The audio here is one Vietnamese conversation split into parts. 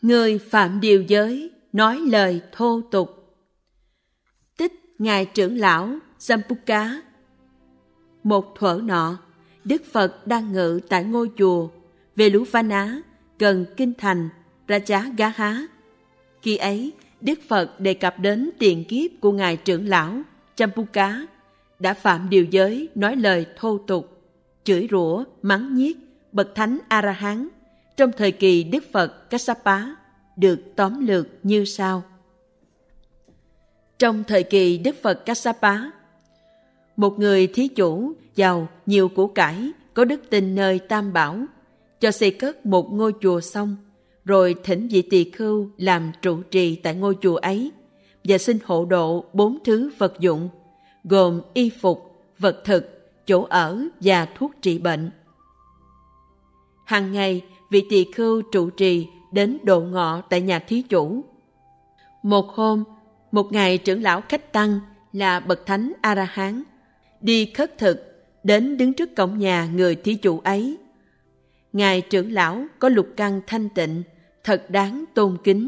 Người phạm điều giới, nói lời thô tục. Tích Ngài trưởng lão Jambuka. Một thuở nọ, Đức Phật đang ngự tại ngôi chùa Veluvana gần kinh thành Rajagaha. Khi ấy, Đức Phật đề cập đến tiền kiếp của Ngài trưởng lão Jambuka đã phạm điều giới, nói lời thô tục, chửi rủa, mắng nhiếc bậc thánh A-la-hán trong thời kỳ Đức Phật Kassapa, được tóm lược như sau. Trong thời kỳ Đức Phật Kassapa, một người thí chủ giàu nhiều của cải, có đức tin nơi Tam Bảo, cho xây cất một ngôi chùa xong, rồi thỉnh vị tỳ khưu làm trụ trì tại ngôi chùa ấy và xin hộ độ 4 thứ vật dụng, gồm y phục, vật thực, chỗ ở và thuốc trị bệnh. Hàng ngày, vị tỳ khưu trụ trì đến độ ngọ tại nhà thí chủ. Một hôm, một ngài trưởng lão khách tăng là bậc thánh A-la-hán đi khất thực đến đứng trước cổng nhà người thí chủ ấy. Ngài trưởng lão có lục căn thanh tịnh, thật đáng tôn kính.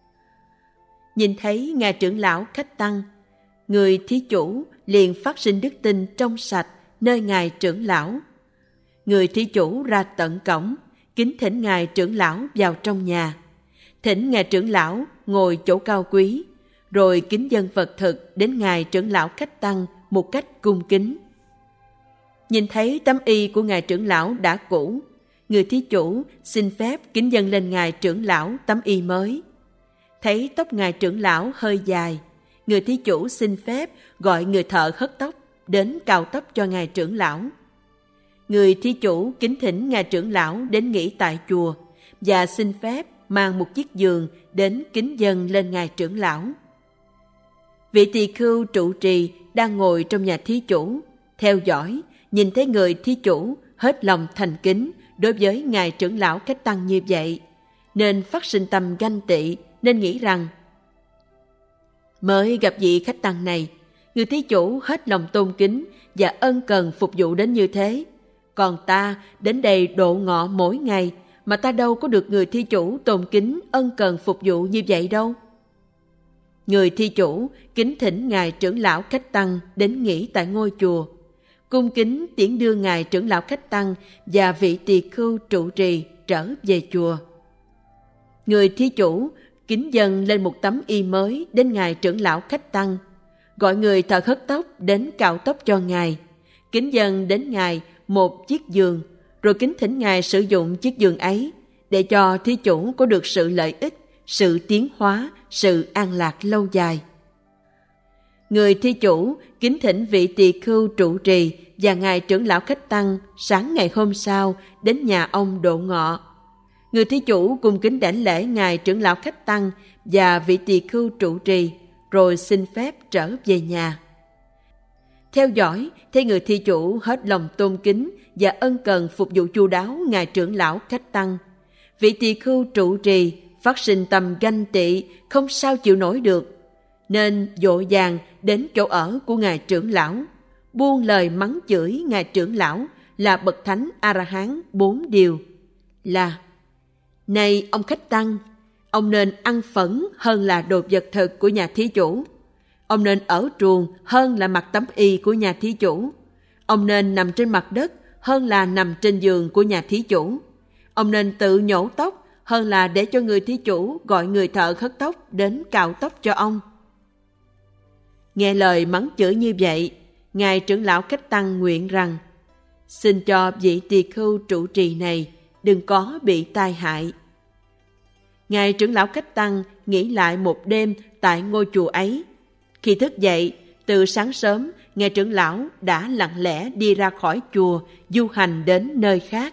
Nhìn thấy ngài trưởng lão khách tăng, người thí chủ liền phát sinh đức tin trong sạch nơi ngài trưởng lão. Người thí chủ ra tận cổng, kính thỉnh ngài trưởng lão vào trong nhà, thỉnh ngài trưởng lão ngồi chỗ cao quý, rồi kính dâng vật thực đến ngài trưởng lão khách tăng một cách cung kính. Nhìn thấy tấm y của ngài trưởng lão đã cũ, người thí chủ xin phép kính dâng lên ngài trưởng lão tấm y mới. Thấy tóc ngài trưởng lão hơi dài, người thí chủ xin phép gọi người thợ hớt tóc đến cạo tóc cho ngài trưởng lão. Người thí chủ kính thỉnh ngài trưởng lão đến nghỉ tại chùa và xin phép mang một chiếc giường đến kính dâng lên ngài trưởng lão. Vị tỳ khưu trụ trì đang ngồi trong nhà thí chủ, theo dõi, nhìn thấy người thí chủ hết lòng thành kính đối với ngài trưởng lão khách tăng như vậy, nên phát sinh tâm ganh tị, nên nghĩ rằng mới gặp vị khách tăng này, người thí chủ hết lòng tôn kính và ân cần phục vụ đến như thế, còn ta đến đây độ ngọ mỗi ngày mà ta đâu có được người thí chủ tôn kính ân cần phục vụ như vậy đâu. Người thí chủ kính thỉnh ngài trưởng lão khách tăng đến nghỉ tại ngôi chùa, cung kính tiễn đưa ngài trưởng lão khách tăng và vị tỳ khưu trụ trì trở về chùa. Người thí chủ kính dâng lên một tấm y mới đến ngài trưởng lão khách tăng, gọi người thợ hớt tóc đến cạo tóc cho ngài, kính dâng đến ngài một chiếc giường, rồi kính thỉnh ngài sử dụng chiếc giường ấy để cho thí chủ có được sự lợi ích, sự tiến hóa, sự an lạc lâu dài. Người thí chủ kính thỉnh vị tỳ khưu trụ trì và ngài trưởng lão khách tăng sáng ngày hôm sau đến nhà ông độ ngọ. Người thí chủ cùng kính đảnh lễ ngài trưởng lão khách tăng và vị tỳ khưu trụ trì, rồi xin phép trở về nhà. Theo dõi, thấy người thí chủ hết lòng tôn kính và ân cần phục vụ chu đáo ngài trưởng lão khách tăng, vị tỳ khưu trụ trì phát sinh tâm ganh tị, không sao chịu nổi được, nên vội vàng đến chỗ ở của ngài trưởng lão, buông lời mắng chửi ngài trưởng lão là bậc thánh A-la-hán 4 điều là: này ông khách tăng, ông nên ăn phẫn hơn là đồ vật thực của nhà thí chủ. Ông nên ở truồng hơn là mặc tấm y của nhà thí chủ. Ông nên nằm trên mặt đất hơn là nằm trên giường của nhà thí chủ. Ông nên tự nhổ tóc hơn là để cho người thí chủ gọi người thợ hớt tóc đến cạo tóc cho ông. Nghe lời mắng chửi như vậy, ngài trưởng lão khách tăng nguyện rằng: xin cho vị tỳ khưu trụ trì này đừng có bị tai hại. Ngài trưởng lão khách tăng nghỉ lại một đêm tại ngôi chùa ấy. Khi thức dậy, từ sáng sớm, ngài trưởng lão đã lặng lẽ đi ra khỏi chùa, du hành đến nơi khác.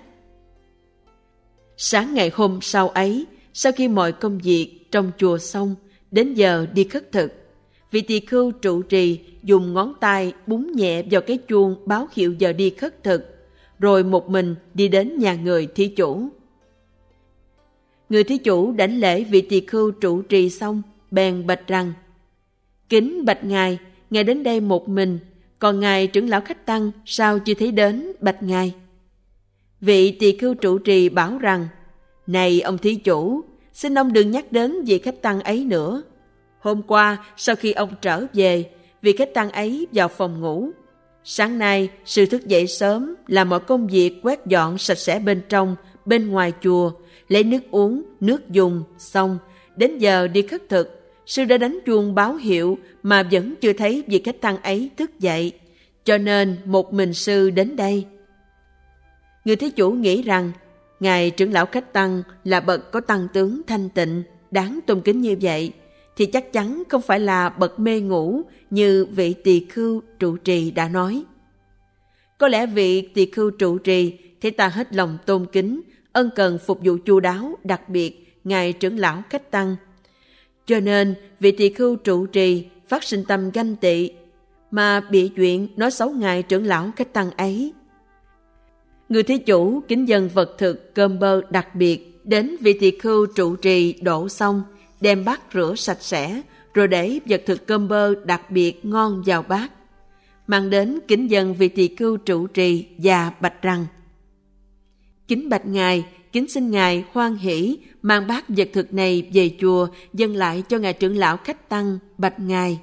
Sáng ngày hôm sau ấy, sau khi mọi công việc trong chùa xong, đến giờ đi khất thực, vị tỳ khưu trụ trì dùng ngón tay búng nhẹ vào cái chuông báo hiệu giờ đi khất thực, rồi một mình đi đến nhà người thí chủ. Người thí chủ đảnh lễ vị tỳ khưu trụ trì xong, bèn bạch rằng: kính bạch ngài, ngài đến đây một mình, còn ngài trưởng lão khách tăng sao chưa thấy đến bạch ngài? Vị tỳ khưu trụ trì bảo rằng: này ông thí chủ, Xin ông đừng nhắc đến vị khách tăng ấy nữa. Hôm qua, sau khi ông trở về, vị khách tăng ấy vào phòng ngủ. Sáng nay, sư thức dậy sớm, làm mọi công việc quét dọn sạch sẽ bên trong, bên ngoài chùa, lấy nước uống, nước dùng, xong. Đến giờ đi khất thực, sư đã đánh chuông báo hiệu mà vẫn chưa thấy vị khách tăng ấy thức dậy. Cho nên một mình sư đến đây. Người thí chủ nghĩ rằng ngài trưởng lão khách tăng là bậc có tăng tướng thanh tịnh, đáng tôn kính như vậy, thì chắc chắn không phải là bậc mê ngủ như vị tỳ khưu trụ trì đã nói. Có lẽ vị tỳ khưu trụ trì thấy ta hết lòng tôn kính, ân cần phục vụ chu đáo, đặc biệt ngài trưởng lão khách tăng. Cho nên vị tỳ khưu trụ trì phát sinh tâm ganh tị, mà bịa chuyện nói xấu ngài trưởng lão khách tăng ấy. Người thí chủ kính dâng vật thực cơm bơ đặc biệt đến vị tỳ khưu trụ trì đổ xong, đem bát rửa sạch sẽ, rồi để vật thực cơm bơ đặc biệt ngon vào bát. Mang đến kính dâng vị tỳ khưu trụ trì và bạch rằng: kính bạch ngài, kính xin ngài hoan hỷ mang bát vật thực này về chùa dâng lại cho ngài trưởng lão khách tăng, bạch ngài.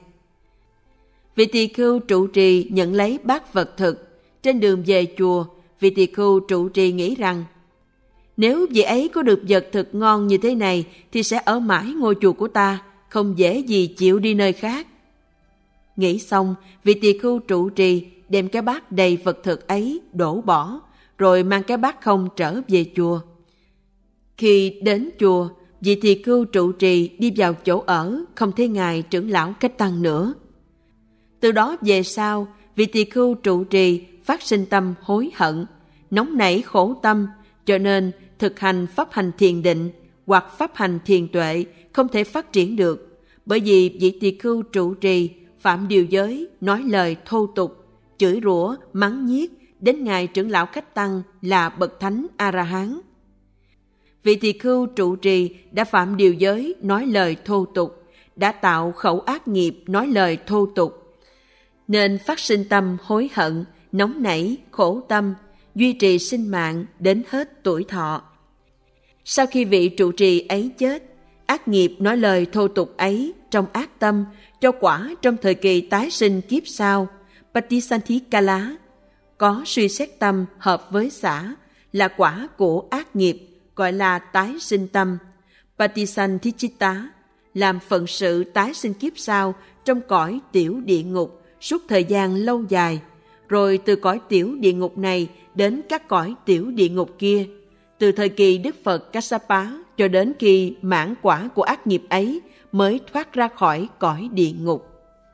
Vị tỳ khưu trụ trì nhận lấy bát vật thực. Trên đường về chùa, vị tỳ khưu trụ trì nghĩ rằng nếu vị ấy có được vật thực ngon như thế này thì sẽ ở mãi ngôi chùa của ta, không dễ gì chịu đi nơi khác. Nghĩ xong, vị tỳ khưu trụ trì đem cái bát đầy vật thực ấy đổ bỏ, rồi mang cái bát không trở về chùa. Khi đến chùa, vị tỳ khưu trụ trì đi vào chỗ ở, không thấy ngài trưởng lão khách tăng nữa. Từ đó về sau, vị tỳ khưu trụ trì phát sinh tâm hối hận, nóng nảy khổ tâm, cho nên thực hành pháp hành thiền định hoặc pháp hành thiền tuệ không thể phát triển được, bởi vì vị tỳ khưu trụ trì phạm điều giới, nói lời thô tục, chửi rủa, mắng nhiếc đến ngài trưởng lão khách tăng là bậc thánh A-la-hán. Vị tỳ khưu trụ trì đã phạm điều giới, nói lời thô tục, đã tạo khẩu ác nghiệp nói lời thô tục, nên phát sinh tâm hối hận, nóng nảy, khổ tâm, duy trì sinh mạng đến hết tuổi thọ. Sau khi vị trụ trì ấy chết, ác nghiệp nói lời thô tục ấy trong ác tâm cho quả trong thời kỳ tái sinh kiếp sau, Patisanthikala, có suy xét tâm hợp với xả, là quả của ác nghiệp, gọi là tái sinh tâm. Patisanthicitta, làm phận sự tái sinh kiếp sau trong cõi tiểu địa ngục suốt thời gian lâu dài, rồi từ cõi tiểu địa ngục này đến các cõi tiểu địa ngục kia, từ thời kỳ Đức Phật Kassapa cho đến khi mãn quả của ác nghiệp ấy mới thoát ra khỏi cõi địa ngục.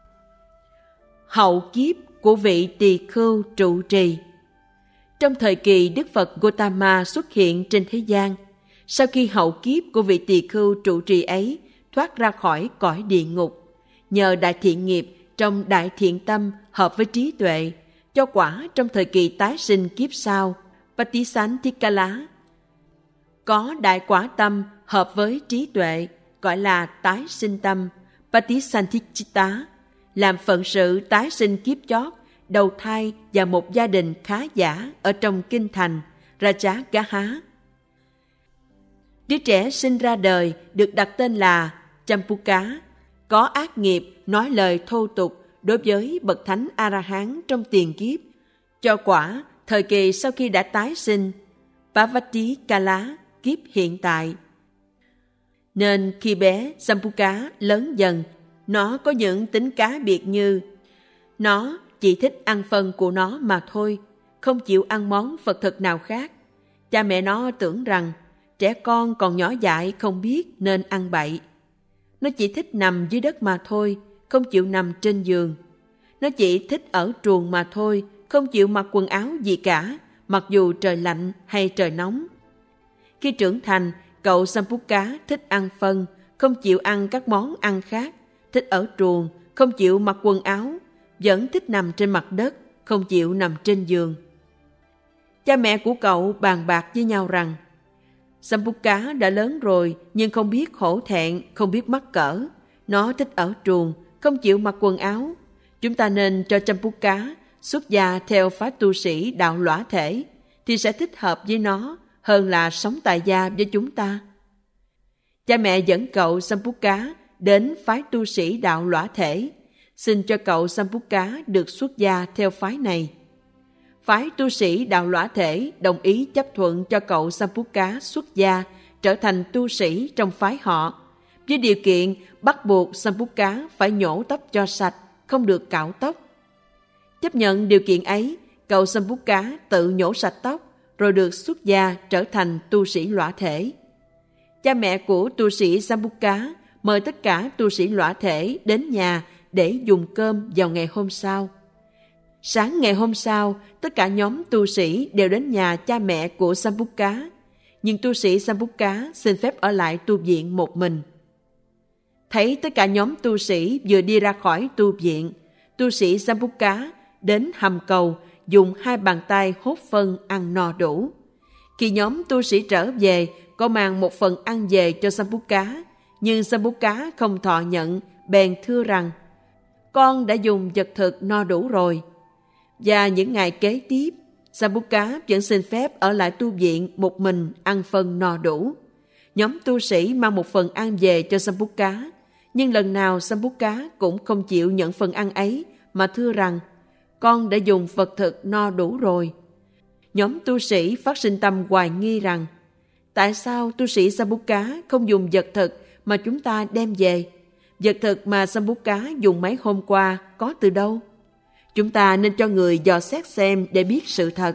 Hậu kiếp của vị tỳ khưu trụ trì. Trong thời kỳ Đức Phật Gautama xuất hiện trên thế gian, sau khi hậu kiếp của vị tỳ khưu trụ trì ấy thoát ra khỏi cõi địa ngục, nhờ đại thiện nghiệp trong đại thiện tâm hợp với trí tuệ, cho quả trong thời kỳ tái sinh kiếp sau, Patisanthikala, có đại quả tâm hợp với trí tuệ, gọi là tái sinh tâm, Patisanthicitta, làm phận sự tái sinh kiếp chót, đầu thai vào một gia đình khá giả ở trong kinh thành Rajagaha. Đứa trẻ sinh ra đời được đặt tên là Champuka, có ác nghiệp nói lời thô tục đối với bậc thánh A-la-hán trong tiền kiếp, cho quả thời kỳ sau khi đã tái sinh, Parvati-kala, kiếp hiện tại. Nên khi bé Champuka lớn dần, nó có những tính cá biệt như nó chỉ thích ăn phân của nó mà thôi, không chịu ăn món Phật thực nào khác. Cha mẹ nó tưởng rằng trẻ con còn nhỏ dại không biết nên ăn bậy. Nó chỉ thích nằm dưới đất mà thôi, không chịu nằm trên giường. Nó chỉ thích ở truồng mà thôi, không chịu mặc quần áo gì cả, mặc dù trời lạnh hay trời nóng. Khi trưởng thành, cậu Champuka thích ăn phân, không chịu ăn các món ăn khác, thích ở truồng, không chịu mặc quần áo, vẫn thích nằm trên mặt đất, không chịu nằm trên giường. Cha mẹ của cậu bàn bạc với nhau rằng Champuka đã lớn rồi nhưng không biết hổ thẹn, không biết mắc cỡ. Nó thích ở truồng, không chịu mặc quần áo. Chúng ta nên cho Champuka xuất gia theo phái tu sĩ đạo lõa thể, thì sẽ thích hợp với nó hơn là sống tại gia với chúng ta. cha mẹ dẫn cậu Sambuca đến phái tu sĩ đạo Lõa Thể, xin cho cậu Sambuca được xuất gia theo phái này. Phái tu sĩ đạo Lõa Thể đồng ý chấp thuận cho cậu Sambuca xuất gia, trở thành tu sĩ trong phái họ, với điều kiện bắt buộc Sambuca phải nhổ tóc cho sạch, không được cạo tóc. Chấp nhận điều kiện ấy, cậu Sambuca tự nhổ sạch tóc, rồi được xuất gia trở thành tu sĩ Lõa Thể. Cha mẹ của tu sĩ Sambuca mời tất cả tu sĩ Lõa Thể đến nhà để dùng cơm vào ngày hôm sau. Sáng ngày hôm sau, tất cả nhóm tu sĩ đều đến nhà cha mẹ của Sambuca, nhưng tu sĩ Sambuca xin phép ở lại tu viện một mình. Thấy tất cả nhóm tu sĩ vừa đi ra khỏi tu viện, tu sĩ Sambuca đến hầm cầu dùng 2 bàn tay hốt phân ăn no đủ. Khi nhóm tu sĩ trở về, có mang một phần ăn về cho Sambuca, nhưng Sambuca không thọ nhận, bèn thưa rằng: con đã dùng vật thực no đủ rồi. Và những ngày kế tiếp, Sambuca vẫn xin phép ở lại tu viện một mình ăn phân no đủ. Nhóm tu sĩ mang một phần ăn về cho Sambuca, nhưng lần nào Sambuca cũng không chịu nhận phần ăn ấy, mà thưa rằng: con đã dùng vật thực no đủ rồi. Nhóm tu sĩ phát sinh tâm hoài nghi rằng: tại sao tu sĩ Sambuca không dùng vật thực mà chúng ta đem về? Vật thực mà Sambuca dùng mấy hôm qua có từ đâu? Chúng ta nên cho người dò xét xem để biết sự thật.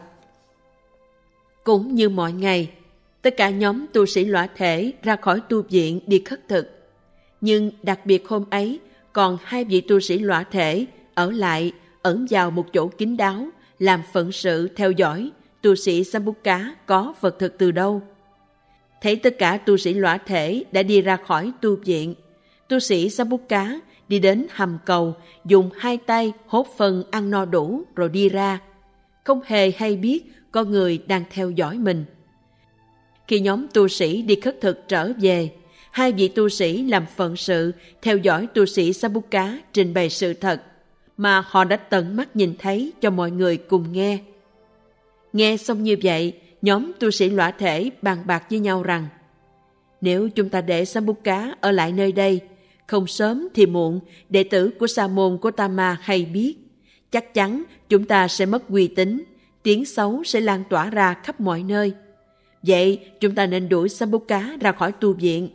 Cũng như mọi ngày, tất cả nhóm tu sĩ Lõa Thể ra khỏi tu viện đi khất thực. Nhưng đặc biệt hôm ấy, còn 2 vị tu sĩ Lõa Thể ở lại, ẩn vào một chỗ kín đáo, làm phận sự theo dõi tu sĩ Sambuca có vật thực từ đâu. Thấy tất cả tu sĩ Lõa Thể đã đi ra khỏi tu viện, tu sĩ Sambuca đi đến hầm cầu, dùng 2 tay hốt phân ăn no đủ rồi đi ra, không hề hay biết có người đang theo dõi mình. Khi nhóm tu sĩ đi khất thực trở về, 2 vị tu sĩ làm phận sự theo dõi tu sĩ Sambuca trình bày sự thật mà họ đã tận mắt nhìn thấy cho mọi người cùng nghe. Nghe xong như vậy, nhóm tu sĩ Lõa Thể bàn bạc với nhau rằng: nếu chúng ta để Sambuca ở lại nơi đây, không sớm thì muộn, đệ tử của sa môn Gotama hay biết, chắc chắn chúng ta sẽ mất uy tín, tiếng xấu sẽ lan tỏa ra khắp mọi nơi. Vậy chúng ta nên đuổi Sambuca ra khỏi tu viện.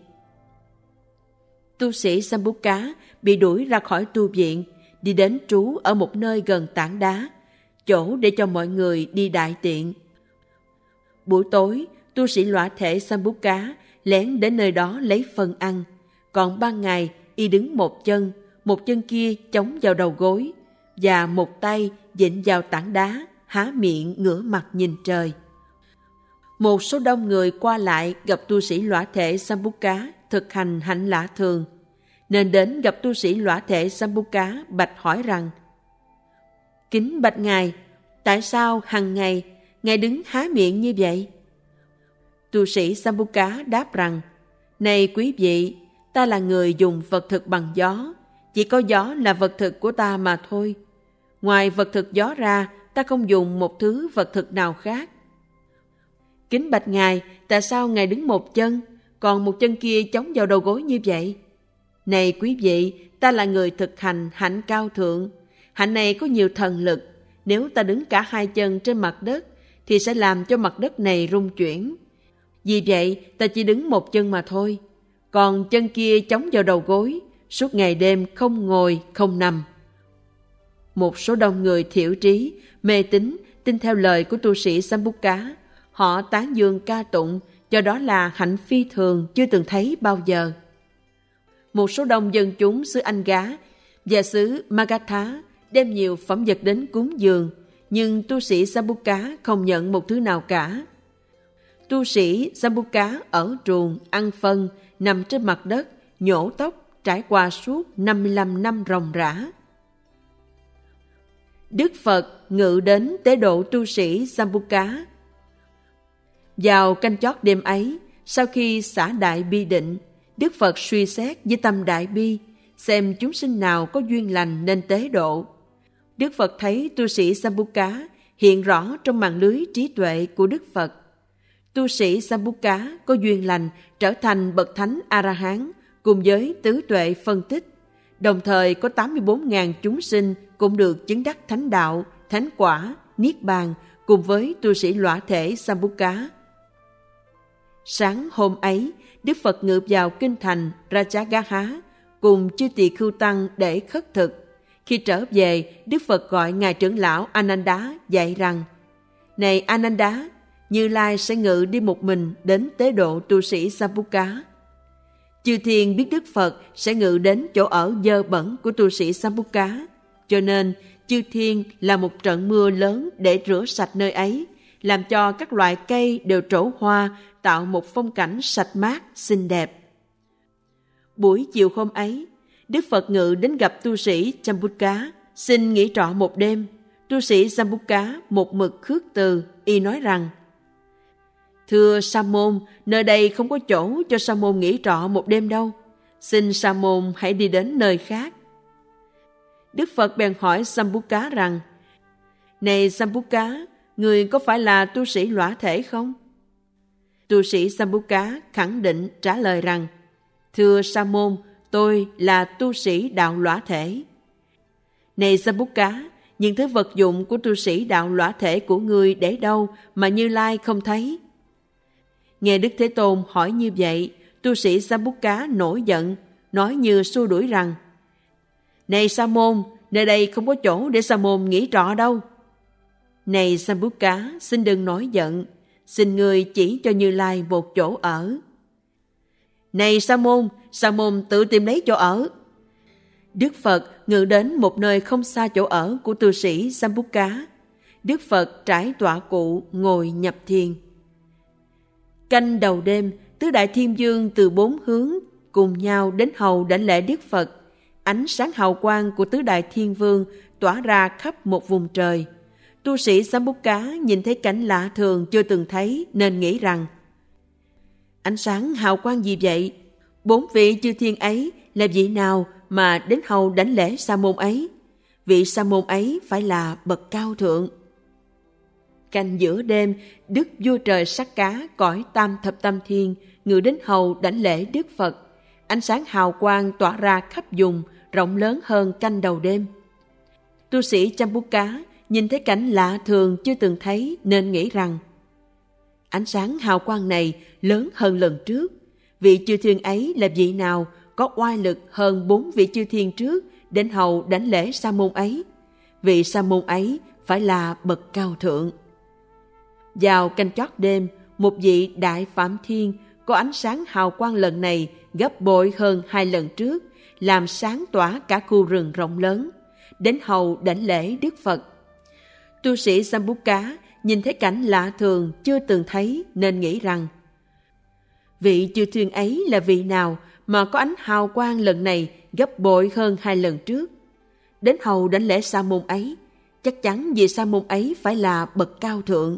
Tu sĩ Sambuca bị đuổi ra khỏi tu viện, đi đến trú ở một nơi gần tảng đá, chỗ để cho mọi người đi đại tiện. Buổi tối, tu sĩ Lõa Thể Sambuca lén đến nơi đó lấy phân ăn, còn ban ngày y đứng một chân kia chống vào đầu gối, và một tay vịn vào tảng đá, há miệng ngửa mặt nhìn trời. Một số đông người qua lại gặp tu sĩ Lõa Thể Sambuca thực hành hạnh lạ thường, nên đến gặp tu sĩ Lõa Thể Sambuca bạch hỏi rằng: kính bạch ngài, tại sao hằng ngày ngài đứng há miệng như vậy? Tu sĩ Sambuca đáp rằng: này quý vị, ta là người dùng vật thực bằng gió, chỉ có gió là vật thực của ta mà thôi. Ngoài vật thực gió ra, ta không dùng một thứ vật thực nào khác. Kính bạch ngài, tại sao ngài đứng một chân, còn một chân kia chống vào đầu gối như vậy? Này quý vị, ta là người thực hành hạnh cao thượng. Hạnh này có nhiều thần lực. Nếu ta đứng cả 2 chân trên mặt đất, thì sẽ làm cho mặt đất này rung chuyển. Vì vậy, ta chỉ đứng một chân mà thôi. Còn chân kia chống vào đầu gối, suốt ngày đêm không ngồi, không nằm. Một số đông người thiểu trí, mê tín, tin theo lời của tu sĩ Sambuca. Họ tán dương ca tụng, cho đó là hạnh phi thường chưa từng thấy bao giờ. Một số đông dân chúng xứ Anh Gá và xứ Magadha đem nhiều phẩm vật đến cúng dường, nhưng tu sĩ Sambuca không nhận một thứ nào cả. Tu sĩ Sambuca ở truồng, ăn phân, nằm trên mặt đất, nhổ tóc, trải qua suốt 55 năm ròng rã. Đức Phật ngự đến tế độ tu sĩ Sambuca. Vào canh chót đêm ấy, sau khi xả đại bi định, Đức Phật suy xét với tâm đại bi, xem chúng sinh nào có duyên lành nên tế độ. Đức Phật thấy tu sĩ Sambuca hiện rõ trong màn lưới trí tuệ của Đức Phật. Tu sĩ Sambuca có duyên lành trở thành bậc thánh A-la-hán cùng với tứ tuệ phân tích. Đồng thời có 84.000 chúng sinh cũng được chứng đắc thánh đạo, thánh quả, niết bàn cùng với tu sĩ lõa thể Sambuca. Sáng hôm ấy, Đức Phật ngự vào kinh thành Rajagaha cùng chư tỳ khưu tăng để khất thực. Khi trở về, Đức Phật gọi ngài trưởng lão Ananda dạy rằng: Này Ananda, Như Lai sẽ ngự đi một mình đến tế độ tu sĩ Sambuca. Chư thiên biết Đức Phật sẽ ngự đến chỗ ở dơ bẩn của tu sĩ Sambuca, cho nên chư thiên là một trận mưa lớn để rửa sạch nơi ấy, làm cho các loại cây đều trổ hoa, tạo một phong cảnh sạch mát, xinh đẹp. Buổi chiều hôm ấy, Đức Phật ngự đến gặp tu sĩ Sambuca, xin nghỉ trọ một đêm. Tu sĩ Sambuca một mực khước từ, y nói rằng: Thưa Sa môn, nơi đây không có chỗ cho Sa môn nghỉ trọ một đêm đâu. Xin Sa môn hãy đi đến nơi khác. Đức Phật bèn hỏi Sambuca rằng: Này Sambuca, người có phải là tu sĩ lõa thể không? Tu sĩ Sambuca khẳng định trả lời rằng: Thưa Sa môn, tôi là tu sĩ đạo lõa thể. Này Sambuca, những thứ vật dụng của tu sĩ đạo lõa thể của ngươi để đâu mà Như Lai không thấy? Nghe Đức Thế Tôn hỏi như vậy, tu sĩ Sambuca nổi giận, nói như xua đuổi rằng: Này Sa môn, nơi đây không có chỗ để Sa môn nghỉ trọ đâu. Này Sambuca, xin đừng nổi giận, xin ngươi chỉ cho Như Lai một chỗ ở. Này Sa môn tự tìm lấy chỗ ở. Đức Phật ngự đến một nơi không xa chỗ ở của tu sĩ Sambuca. Đức Phật trải tọa cụ ngồi nhập thiền. Canh đầu đêm, tứ đại thiên vương từ 4 hướng cùng nhau đến hầu đảnh lễ Đức Phật. Ánh sáng hào quang của tứ đại thiên vương tỏa ra khắp một vùng trời. Tu sĩ Sambuca nhìn thấy cảnh lạ thường chưa từng thấy nên nghĩ rằng: Ánh sáng hào quang gì vậy? 4 vị chư thiên ấy là vị nào mà đến hầu đảnh lễ sa môn ấy? Vị sa môn ấy phải là bậc cao thượng. Canh giữa đêm, Đức Vua Trời Sắc Cá cõi Tam Thập Tam Thiên ngự đến hầu đảnh lễ Đức Phật. Ánh sáng hào quang tỏa ra khắp vùng, rộng lớn hơn canh đầu đêm. Tu sĩ Sambuca nhìn thấy cảnh lạ thường chưa từng thấy nên nghĩ rằng: Ánh sáng hào quang này lớn hơn lần trước. Vị chư thiên ấy là vị nào có oai lực hơn 4 vị chư thiên trước đến hầu đảnh lễ sa môn ấy? Vị sa môn ấy phải là bậc cao thượng. Vào canh chót đêm, một vị đại phạm thiên có ánh sáng hào quang lần này gấp bội hơn 2 lần trước, làm sáng tỏa cả khu rừng rộng lớn, đến hầu đảnh lễ Đức Phật. Tu sĩ Sambuca nhìn thấy cảnh lạ thường chưa từng thấy nên nghĩ rằng: Vị chư thiên ấy là vị nào mà có ánh hào quang lần này gấp bội hơn 2 lần trước? Đến hầu đảnh lễ sa môn ấy, chắc chắn vị sa môn ấy phải là bậc cao thượng.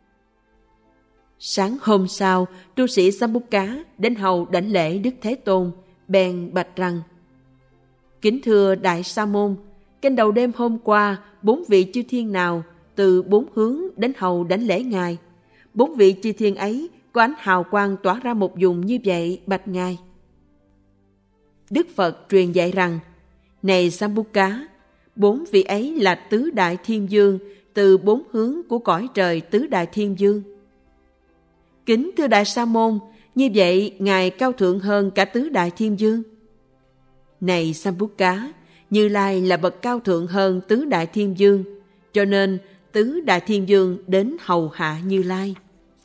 Sáng hôm sau, tu sĩ Sambuca đến hầu đảnh lễ Đức Thế Tôn, bèn bạch rằng: Kính thưa Đại Sa môn, canh đầu đêm hôm qua, 4 vị chư thiên nào từ 4 hướng đến hầu đảnh lễ Ngài? 4 vị chư thiên ấy có ánh hào quang tỏa ra một vùng như vậy, bạch Ngài. Đức Phật truyền dạy rằng: Này Sambuca, 4 vị ấy là tứ đại thiên vương từ 4 hướng của cõi trời tứ đại thiên vương. Kính thưa Đại Sa môn, như vậy Ngài cao thượng hơn cả tứ đại thiên vương. Này Sambuca, Như Lai là bậc cao thượng hơn tứ đại thiên vương, cho nên tứ đại thiên vương đến hầu hạ Như Lai.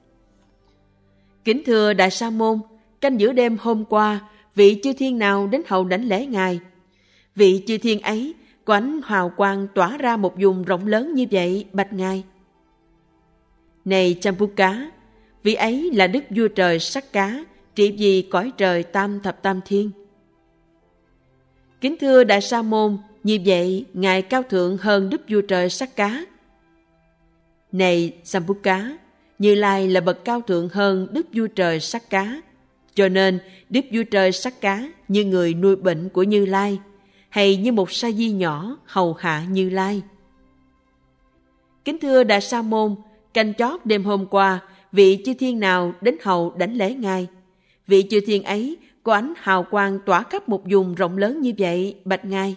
Kính thưa Đại Sa môn, canh giữa đêm hôm qua, vị chư thiên nào đến hầu đảnh lễ Ngài? Vị chư thiên ấy có ánh hào quang tỏa ra một vùng rộng lớn như vậy, bạch Ngài. Này Sambuca, vị ấy là Đức Vua Trời Sắc Cá, trị vì cõi trời Tam Thập Tam Thiên. Kính thưa Đại Sa môn, như vậy Ngài cao thượng hơn Đức Vua Trời Sắc Cá. Này Sambuca, Như Lai là bậc cao thượng hơn Đức Vua Trời Sắc Cá, cho nên Đức Vua Trời Sắc Cá như người nuôi bệnh của Như Lai, hay như một sa di nhỏ hầu hạ Như Lai. Kính thưa Đại Sa môn, canh chót đêm hôm qua, vị chư thiên nào đến hầu đảnh lễ Ngài? Vị chư thiên ấy có ánh hào quang tỏa khắp một vùng rộng lớn như vậy, bạch Ngài.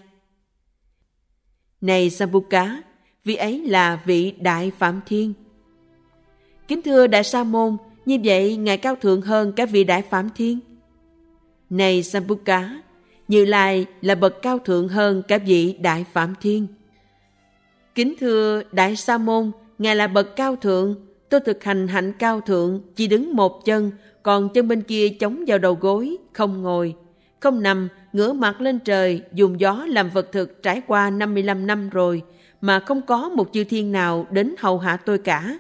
Này Sambuca, vị ấy là vị Đại Phạm Thiên. Kính thưa Đại Sa Môn, như vậy Ngài cao thượng hơn cả vị Đại Phạm Thiên. Này Sambuca, Như Lai là bậc cao thượng hơn cả vị Đại Phạm Thiên. Kính thưa Đại Sa Môn, Ngài là bậc cao thượng. Tôi thực hành hạnh cao thượng, chỉ đứng một chân, còn chân bên kia chống vào đầu gối, không ngồi, không nằm, ngửa mặt lên trời, dùng gió làm vật thực trải qua 55 năm rồi, mà không có một chư thiên nào đến hầu hạ tôi cả.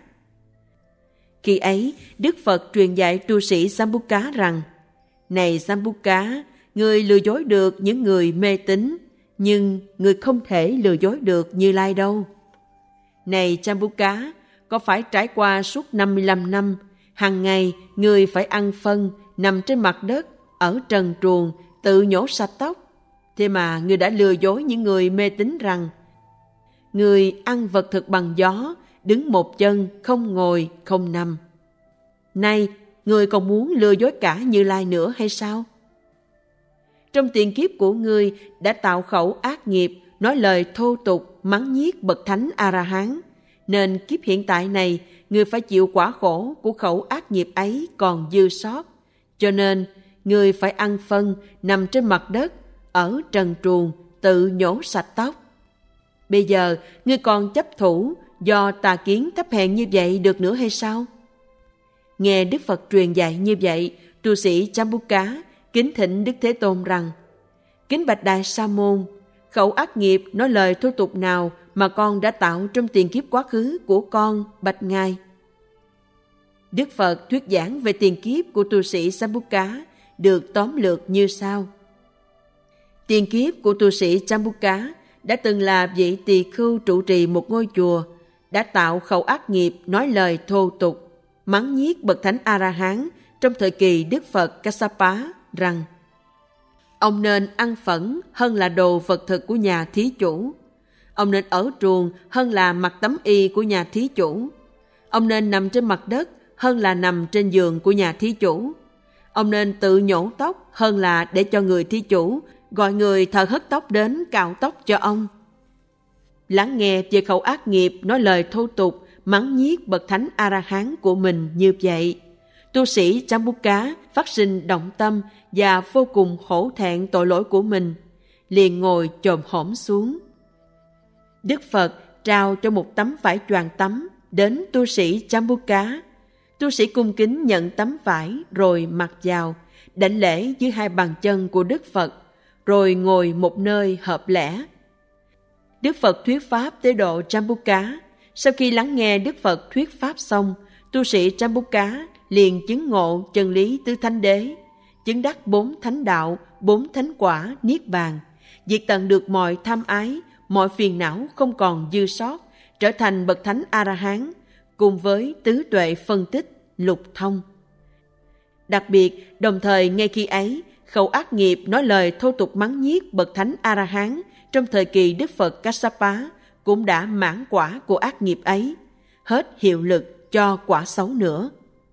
Khi ấy, Đức Phật truyền dạy tu sĩ Sambuca rằng, này Sambuca, người lừa dối được những người mê tín, nhưng người không thể lừa dối được Như Lai đâu. Này Sambuca, có phải trải qua suốt 55 năm, hàng ngày người phải ăn phân, nằm trên mặt đất, ở trần truồng, tự nhổ sạch tóc. Thế mà người đã lừa dối những người mê tín rằng người ăn vật thực bằng gió, đứng một chân, không ngồi, không nằm. Nay, người còn muốn lừa dối cả Như Lai nữa hay sao? Trong tiền kiếp của ngươi đã tạo khẩu ác nghiệp, nói lời thô tục, mắng nhiếc bậc thánh A-la-hán, nên kiếp hiện tại này, ngươi phải chịu quả khổ của khẩu ác nghiệp ấy còn dư sót. Cho nên, ngươi phải ăn phân, nằm trên mặt đất, ở trần truồng, tự nhổ sạch tóc. Bây giờ, ngươi còn chấp thủ do tà kiến thấp hèn như vậy được nữa hay sao? Nghe Đức Phật truyền dạy như vậy, tu sĩ Sambuca kính thỉnh Đức Thế Tôn rằng, kính bạch Đại Sa Môn, khẩu ác nghiệp nói lời thô tục nào mà con đã tạo trong tiền kiếp quá khứ của con, bạch Ngài. Đức Phật thuyết giảng về tiền kiếp của tu sĩ Sambuca được tóm lược như sau. Tiền kiếp của tu sĩ Sambuca đã từng là vị tỳ khưu trụ trì một ngôi chùa, đã tạo khẩu ác nghiệp nói lời thô tục, mắng nhiếc bậc thánh A-la-hán trong thời kỳ Đức Phật Kassapa rằng ông nên ăn phẫn hơn là đồ vật thực của nhà thí chủ. Ông nên ở truồng hơn là mặc tấm y của nhà thí chủ. Ông nên nằm trên mặt đất hơn là nằm trên giường của nhà thí chủ. Ông nên tự nhổ tóc hơn là để cho người thí chủ gọi người thợ hớt tóc đến cạo tóc cho ông. Lắng nghe về khẩu ác nghiệp nói lời thô tục, mắng nhiếc bậc thánh A-la-hán của mình như vậy, tu sĩ Sambuca phát sinh động tâm và vô cùng hổ thẹn tội lỗi của mình, liền ngồi chồm hổm xuống. Đức Phật trao cho một tấm vải choàng tắm đến tu sĩ Sambuca. Tu sĩ cung kính nhận tấm vải rồi mặc vào, đảnh lễ dưới hai bàn chân của Đức Phật, rồi ngồi một nơi hợp lẽ. Đức Phật thuyết pháp tế độ Sambuca. Sau khi lắng nghe Đức Phật thuyết pháp xong, tu sĩ Sambuca liền chứng ngộ chân lý tứ thánh đế, chứng đắc 4 thánh đạo, 4 thánh quả niết bàn, diệt tận được mọi tham ái, mọi phiền não không còn dư sót, trở thành bậc thánh A-la-hán, cùng với tứ tuệ phân tích, lục thông. Đặc biệt, đồng thời ngay khi ấy, khẩu ác nghiệp nói lời thô tục mắng nhiếc bậc thánh A-la-hán trong thời kỳ Đức Phật Kassapa cũng đã mãn quả của ác nghiệp ấy, hết hiệu lực cho quả xấu nữa.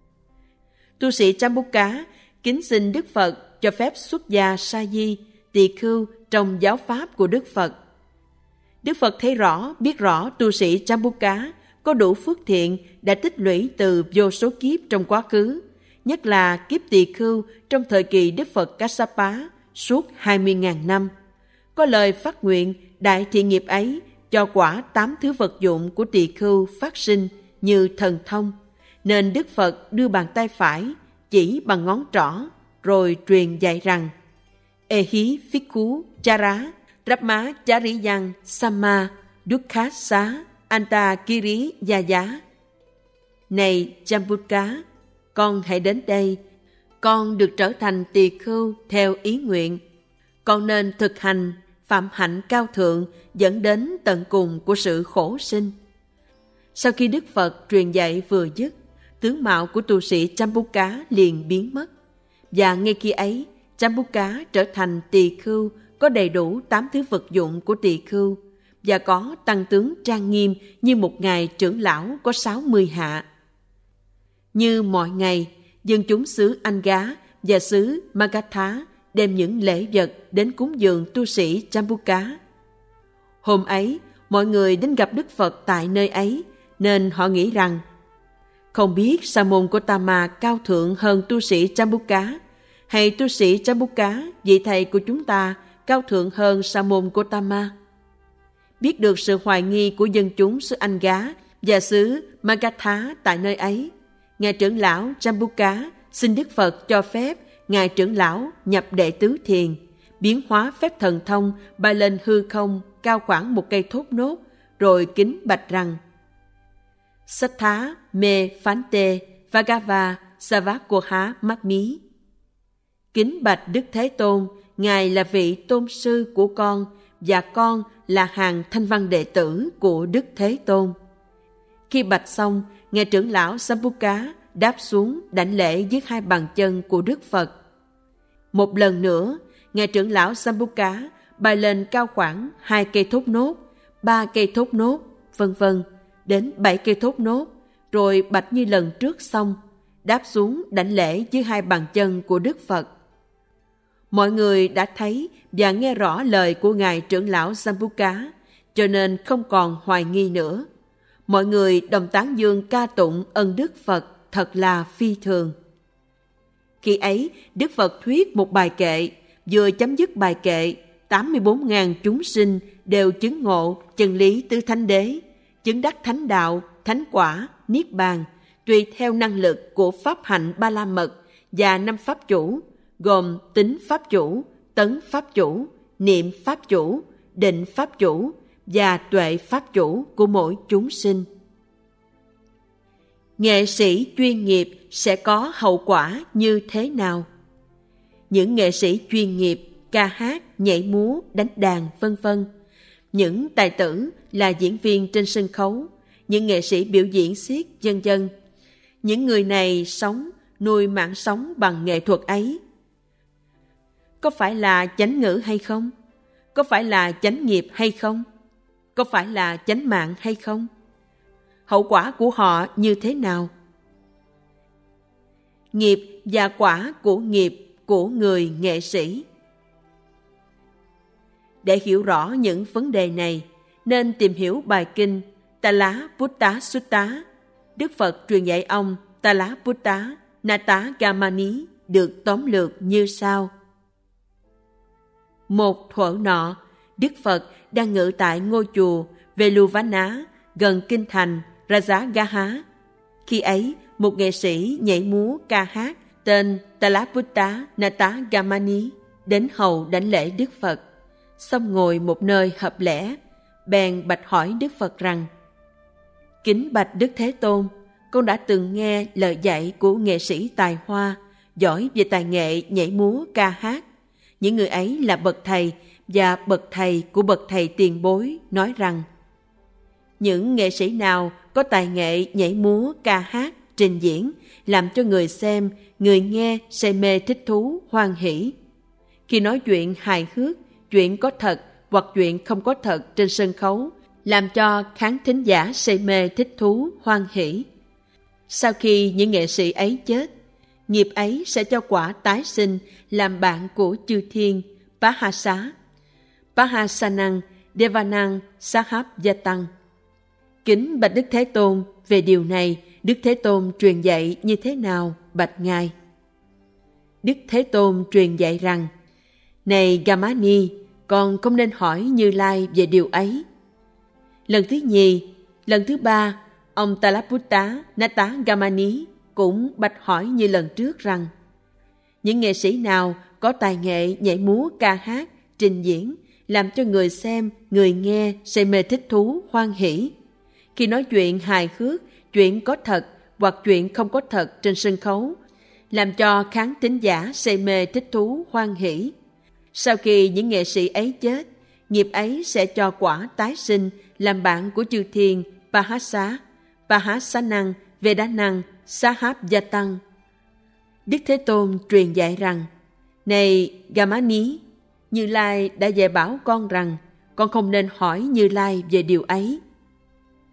Tu sĩ Sambuca kính xin Đức Phật cho phép xuất gia sa di, tỳ khưu trong giáo pháp của Đức Phật. Đức Phật thấy rõ, biết rõ tu sĩ Sambuca có đủ phước thiện đã tích lũy từ vô số kiếp trong quá khứ, nhất là kiếp tỳ khưu trong thời kỳ Đức Phật Kassapa suốt 20.000 năm. Có lời phát nguyện đại thiện nghiệp ấy cho quả 8 thứ vật dụng của tỳ khưu phát sinh như thần thông, nên Đức Phật đưa bàn tay phải chỉ bằng ngón trỏ rồi truyền dạy rằng Ehi Phikku Chara Brahma Chariyang Samma Dukkasa Anta Kiri Yaya. Này Sambuca, con hãy đến đây. Con được trở thành tỳ khưu theo ý nguyện. Con nên thực hành phạm hạnh cao thượng dẫn đến tận cùng của sự khổ sinh. Sau khi Đức Phật truyền dạy vừa dứt, tướng mạo của tu sĩ Sambuca liền biến mất. Và ngay khi ấy, Sambuca trở thành tỳ khưu có đầy đủ 8 thứ vật dụng của tỳ khưu và có tăng tướng trang nghiêm như một ngài trưởng lão có 60 hạ. Như mọi ngày, dân chúng xứ Anga và xứ Magadha đem những lễ vật đến cúng dường tu sĩ Chambuka. Hôm ấy, mọi người đến gặp Đức Phật tại nơi ấy, nên họ nghĩ rằng không biết sa môn Gotama cao thượng hơn tu sĩ Chambuka, hay tu sĩ Chambuka, vị thầy của chúng ta, cao thượng hơn sa môn Gotama. Biết được sự hoài nghi của dân chúng xứ Anga và xứ Magadha tại nơi ấy, Ngài trưởng lão Chambuka xin Đức Phật cho phép Ngài trưởng lão nhập đệ tứ thiền, biến hóa phép thần thông bay lên hư không cao khoảng một cây thốt nốt, rồi kính bạch rằng: Sattha me phante Vagava Savakoha Mát-mí. Kính bạch Đức Thế Tôn, Ngài là vị tôn sư của con, và con là hàng thanh văn đệ tử của Đức Thế Tôn. Khi bạch xong, Ngài trưởng lão Sambuca đáp xuống đảnh lễ dưới hai bàn chân của Đức Phật. Một lần nữa, Ngài trưởng lão Sambuca bay lên cao khoảng 2 cây thốt nốt, 3 cây thốt nốt, vân vân, đến 7 cây thốt nốt, rồi bạch như lần trước xong, đáp xuống đảnh lễ dưới hai bàn chân của Đức Phật. Mọi người đã thấy và nghe rõ lời của Ngài trưởng lão Sambuca, cho nên không còn hoài nghi nữa. Mọi người đồng tán dương ca tụng ân Đức Phật thật là phi thường. Khi ấy, Đức Phật thuyết một bài kệ, vừa chấm dứt bài kệ, 84.000 chúng sinh đều chứng ngộ chân lý tứ thánh đế, chứng đắc thánh đạo, thánh quả, niết bàn, tùy theo năng lực của pháp hạnh ba la mật và 5 pháp chủ, gồm tính pháp chủ, tấn pháp chủ, niệm pháp chủ, định pháp chủ và tuệ pháp chủ của mỗi chúng sinh. Nghệ sĩ chuyên nghiệp sẽ có hậu quả như thế nào? Những nghệ sĩ chuyên nghiệp ca hát, nhảy múa, đánh đàn, vân vân, những tài tử là diễn viên trên sân khấu, những nghệ sĩ biểu diễn xiếc, vân vân. Những người này nuôi mạng sống bằng nghệ thuật ấy. Có phải là chánh ngữ hay không? Có phải là chánh nghiệp hay không? Có phải là chánh mạng hay không? Hậu quả của họ như thế nào? Nghiệp và quả của nghiệp của người nghệ sĩ. Để hiểu rõ những vấn đề này, nên tìm hiểu bài kinh Tala Putta Sutta. Đức Phật truyền dạy ông Tala Putta Natagamani được tóm lược như sau. Một thuở nọ, Đức Phật đang ngự tại ngôi chùa Veluvana gần kinh thành Rajagaha. Khi ấy, một nghệ sĩ nhảy múa ca hát tên Talaputta Natagamani đến hầu đảnh lễ Đức Phật. Xong ngồi một nơi hợp lẽ, bèn bạch hỏi Đức Phật rằng: Kính bạch Đức Thế Tôn, con đã từng nghe lời dạy của nghệ sĩ tài hoa, giỏi về tài nghệ nhảy múa ca hát. Những người ấy là bậc thầy và bậc thầy của bậc thầy tiền bối nói rằng: những nghệ sĩ nào có tài nghệ nhảy múa ca hát, trình diễn, làm cho người xem, người nghe say mê thích thú, hoan hỷ. Khi nói chuyện hài hước, chuyện có thật hoặc chuyện không có thật trên sân khấu, làm cho khán thính giả say mê thích thú, hoan hỷ. Sau khi những nghệ sĩ ấy chết, nghiệp ấy sẽ cho quả tái sinh làm bạn của chư thiên Pahasa, Pahasanang, Devanang, Sahab-yatang. Kính bạch Đức Thế Tôn, về điều này, Đức Thế Tôn truyền dạy như thế nào, bạch Ngài? Đức Thế Tôn truyền dạy rằng: Này Gamani, con không nên hỏi Như Lai về điều ấy. Lần thứ nhì, lần thứ ba, ông Talaputta Natagamani cũng bạch hỏi như lần trước rằng: những nghệ sĩ nào có tài nghệ nhảy múa ca hát, trình diễn, làm cho người xem, người nghe say mê thích thú, hoan hỷ. Khi nói chuyện hài hước, chuyện có thật hoặc chuyện không có thật trên sân khấu, làm cho khán thính giả say mê thích thú, hoan hỷ. Sau khi những nghệ sĩ ấy chết, nghiệp ấy sẽ cho quả tái sinh làm bạn của chư thiên Pahasa, Pahasanang, Vedanang, Sahab-yatang. Đức Thế Tôn truyền dạy rằng: Này Gamani, Như Lai đã dạy bảo con rằng con không nên hỏi Như Lai về điều ấy.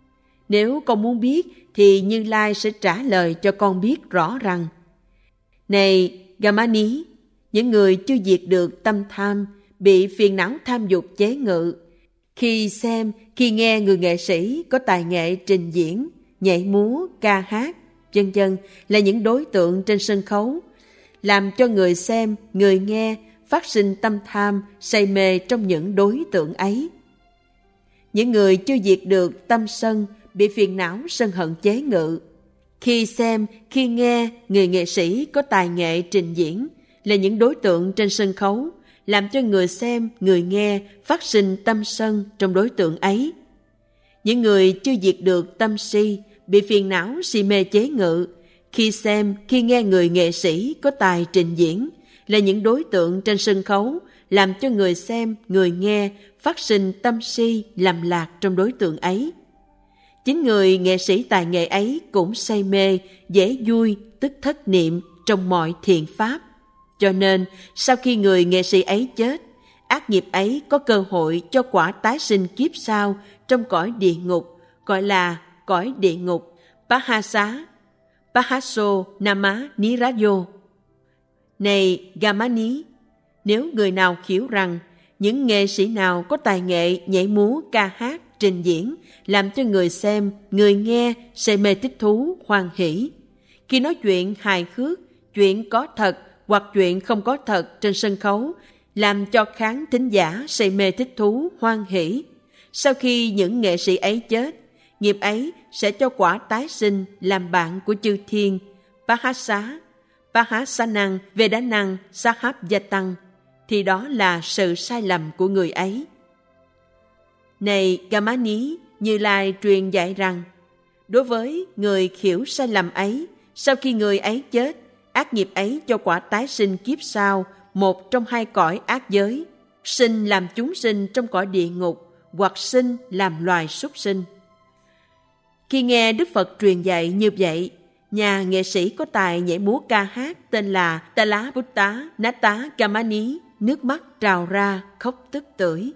Nếu con muốn biết thì Như Lai sẽ trả lời cho con biết rõ rằng: Này Gamani, những người chưa diệt được tâm tham, bị phiền não tham dục chế ngự, khi xem, khi nghe người nghệ sĩ có tài nghệ trình diễn, nhảy múa, ca hát, vân vân là những đối tượng trên sân khấu, làm cho người xem, người nghe phát sinh tâm tham, say mê trong những đối tượng ấy. Những người chưa diệt được tâm sân, bị phiền não sân hận chế ngự, khi xem, khi nghe người nghệ sĩ có tài nghệ trình diễn là những đối tượng trên sân khấu, làm cho người xem, người nghe phát sinh tâm sân trong đối tượng ấy. Những người chưa diệt được tâm si, bị phiền não si mê chế ngự, khi xem, khi nghe người nghệ sĩ có tài trình diễn là những đối tượng trên sân khấu, làm cho người xem, người nghe phát sinh tâm si lầm lạc trong đối tượng ấy. Chính người nghệ sĩ tài nghệ ấy cũng say mê, dễ vui, tức thất niệm trong mọi thiện pháp. Cho nên, sau khi người nghệ sĩ ấy chết, ác nghiệp ấy có cơ hội cho quả tái sinh kiếp sau trong cõi địa ngục, gọi là cõi địa ngục Pahasa, Pahaso Nama Nirayo. Này Gamani, nếu người nào khiếu rằng những nghệ sĩ nào có tài nghệ nhảy múa, ca hát, trình diễn, làm cho người xem, người nghe say mê thích thú, hoan hỷ. Khi nói chuyện hài hước, chuyện có thật hoặc chuyện không có thật trên sân khấu, làm cho khán thính giả say mê thích thú, hoan hỷ. Sau khi những nghệ sĩ ấy chết, nghiệp ấy sẽ cho quả tái sinh làm bạn của chư thiên, Pahasa, Pahasanang, Vedanang, Sahapjatang, thì đó là sự sai lầm của người ấy. Này Gamani, Như Lai truyền dạy rằng, đối với người khiểu sai lầm ấy, sau khi người ấy chết, ác nghiệp ấy cho quả tái sinh kiếp sau một trong hai cõi ác giới, sinh làm chúng sinh trong cõi địa ngục hoặc sinh làm loài súc sinh. Khi nghe Đức Phật truyền dạy như vậy, nhà nghệ sĩ có tài nhảy múa ca hát tên là Talaputta Nata Gamani nước mắt trào ra khóc tức tưởi.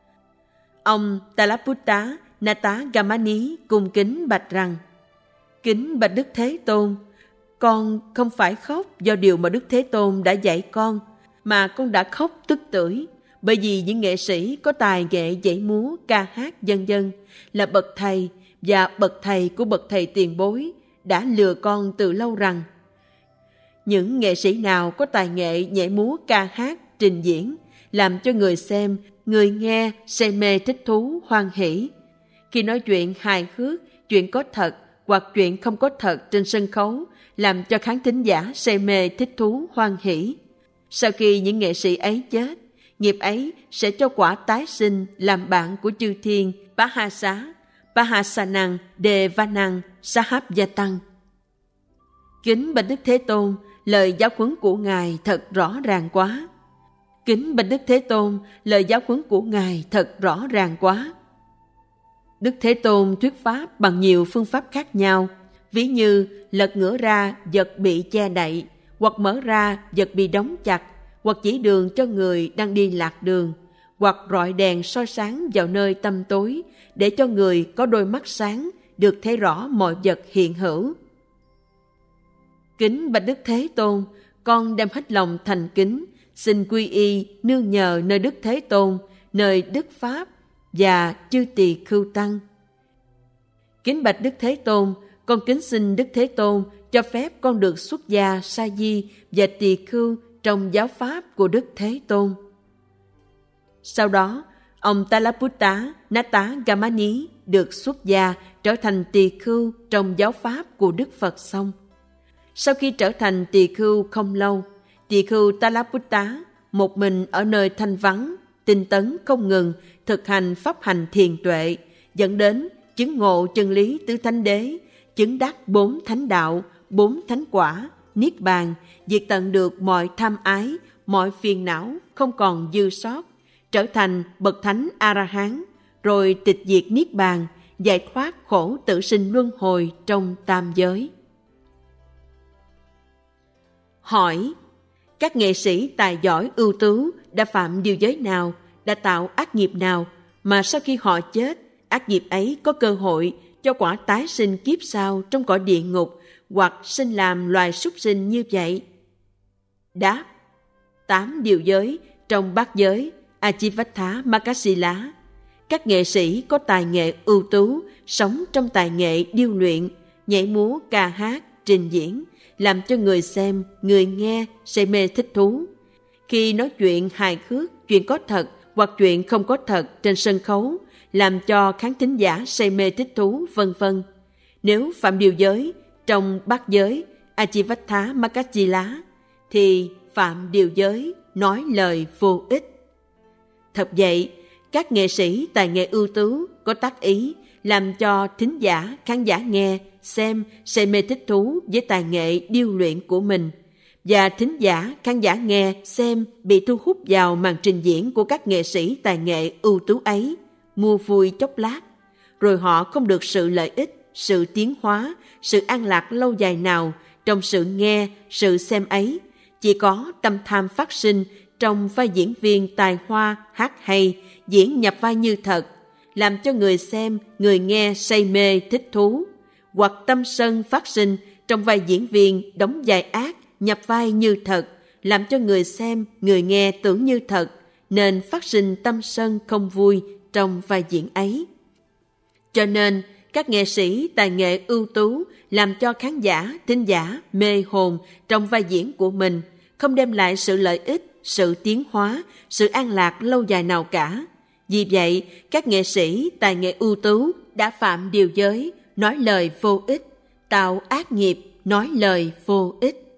Ông Talaputta Nata Gamani cung kính bạch rằng: Kính bạch Đức Thế Tôn, con không phải khóc do điều mà Đức Thế Tôn đã dạy con, mà con đã khóc tức tưởi bởi vì những nghệ sĩ có tài nghệ nhảy múa, ca hát vân vân là bậc thầy và bậc thầy của bậc thầy tiền bối đã lừa con từ lâu rằng những nghệ sĩ nào có tài nghệ nhảy múa, ca hát, trình diễn làm cho người xem, người nghe say mê thích thú, hoan hỷ. Khi nói chuyện hài hước, chuyện có thật hoặc chuyện không có thật trên sân khấu, làm cho khán thính giả say mê thích thú, hoan hỷ. Sau khi những nghệ sĩ ấy chết, nghiệp ấy sẽ cho quả tái sinh làm bạn của chư thiên, Pahasa, Pahasanang, Devanang, Sahapjatang. Kính bạch Đức Thế Tôn, lời giáo huấn của Ngài thật rõ ràng quá. Kính bạch Đức Thế Tôn, lời giáo huấn của Ngài thật rõ ràng quá. Đức Thế Tôn thuyết pháp bằng nhiều phương pháp khác nhau, ví như lật ngửa ra vật bị che đậy, hoặc mở ra vật bị đóng chặt, hoặc chỉ đường cho người đang đi lạc đường, hoặc rọi đèn soi sáng vào nơi tăm tối, để cho người có đôi mắt sáng được thấy rõ mọi vật hiện hữu. Kính bạch Đức Thế Tôn, con đem hết lòng thành kính, xin quy y nương nhờ nơi Đức Thế Tôn, nơi Đức Pháp và chư tỳ khưu tăng. Kính bạch Đức Thế Tôn, con kính xin Đức Thế Tôn cho phép con được xuất gia sa di và tỳ khưu trong giáo pháp của Đức Thế Tôn. Sau đó, ông Talaputta Nata Gamani được xuất gia trở thành tỳ khưu trong giáo pháp của Đức Phật xong. Sau khi trở thành tỳ khưu không lâu, tỳ khưu Talaputta một mình ở nơi thanh vắng, tinh tấn không ngừng thực hành pháp hành thiền tuệ, dẫn đến chứng ngộ chân lý tứ thánh đế, chứng đắc 4 thánh đạo, 4 thánh quả, niết bàn, diệt tận được mọi tham ái, mọi phiền não không còn dư sót, trở thành bậc thánh A-la-hán, rồi tịch diệt niết bàn, giải thoát khổ tử sinh luân hồi trong tam giới. Hỏi: các nghệ sĩ tài giỏi ưu tú đã phạm điều giới nào, đã tạo ác nghiệp nào mà sau khi họ chết, ác nghiệp ấy có cơ hội cho quả tái sinh kiếp sau trong cõi địa ngục hoặc sinh làm loài súc sinh như vậy? Đáp: 8 điều giới trong bát giới Ajivattha Makasila. Các nghệ sĩ có tài nghệ ưu tú, sống trong tài nghệ điêu luyện, nhảy múa, ca hát, trình diễn, làm cho người xem, người nghe say mê thích thú. Khi nói chuyện hài hước, chuyện có thật hoặc chuyện không có thật trên sân khấu, làm cho khán thính giả say mê thích thú, vân vân. Nếu phạm điều giới trong bát giới Ajivattha Makasila thì phạm điều giới nói lời vô ích. Thật vậy, các nghệ sĩ tài nghệ ưu tú có tác ý làm cho thính giả, khán giả nghe, xem say mê thích thú với tài nghệ điêu luyện của mình, và thính giả, khán giả nghe, xem bị thu hút vào màn trình diễn của các nghệ sĩ tài nghệ ưu tú ấy, mua vui chốc lát, rồi họ không được sự lợi ích, sự tiến hóa, sự an lạc lâu dài nào trong sự nghe, sự xem ấy, chỉ có tâm tham phát sinh trong vai diễn viên tài hoa hát hay, diễn nhập vai như thật, làm cho người xem, người nghe say mê thích thú, hoặc tâm sân phát sinh trong vai diễn viên đóng vai ác, nhập vai như thật, làm cho người xem, người nghe tưởng như thật, nên phát sinh tâm sân không vui trong vai diễn ấy. Cho nên, các nghệ sĩ tài nghệ ưu tú làm cho khán giả, thính giả mê hồn trong vai diễn của mình, không đem lại sự lợi ích, sự tiến hóa, sự an lạc lâu dài nào cả. Vì vậy, các nghệ sĩ tài nghệ ưu tú đã phạm điều giới, nói lời vô ích, tạo ác nghiệp, nói lời vô ích.